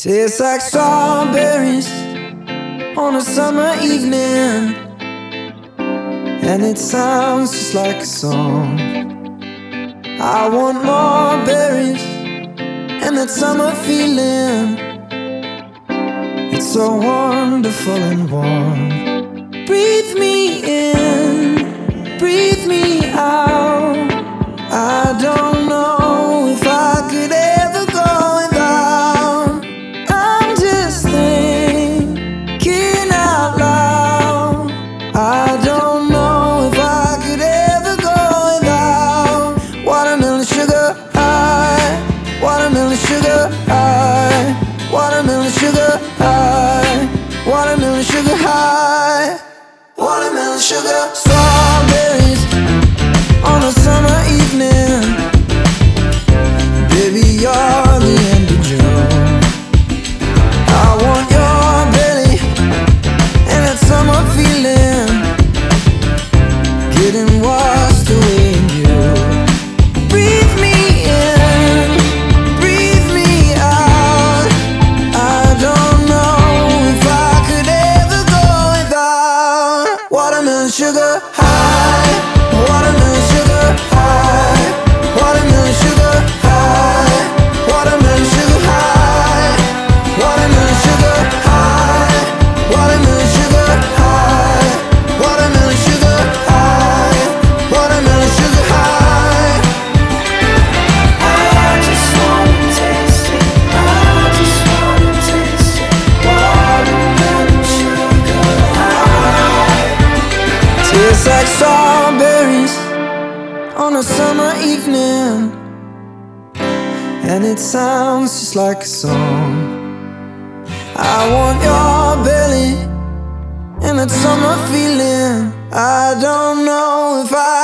Tastes like strawberries on a summer evening, and it sounds just like a song. I want more berries and that summer feeling. It's so wonderful and warm. Breathe me in, breathe me out. I don't know if I could ever go without. I'm just thinking out loud. I don't know if I could ever go without watermelon sugar high, watermelon sugar high, watermelon sugar high, watermelon sugar high, watermelon sugar. Strawberries on a summer evening. Baby, you're the end of June. I want your belly and that summer feeling, getting washed away in you. Breathe me in, breathe me out. I don't know if I could ever go without watermelon sugar high, watermelon sugar high, watermelon sugar high, watermelon sugar high, watermelon sugar high, watermelon sugar high, watermelon sugar high, watermelon sugar high. I just wanna taste it, I just wanna taste it, watermelon sugar high. Tastes like strawberries on a summer evening, and it sounds just like a song. I want your belly and that summer feeling. I don't know if I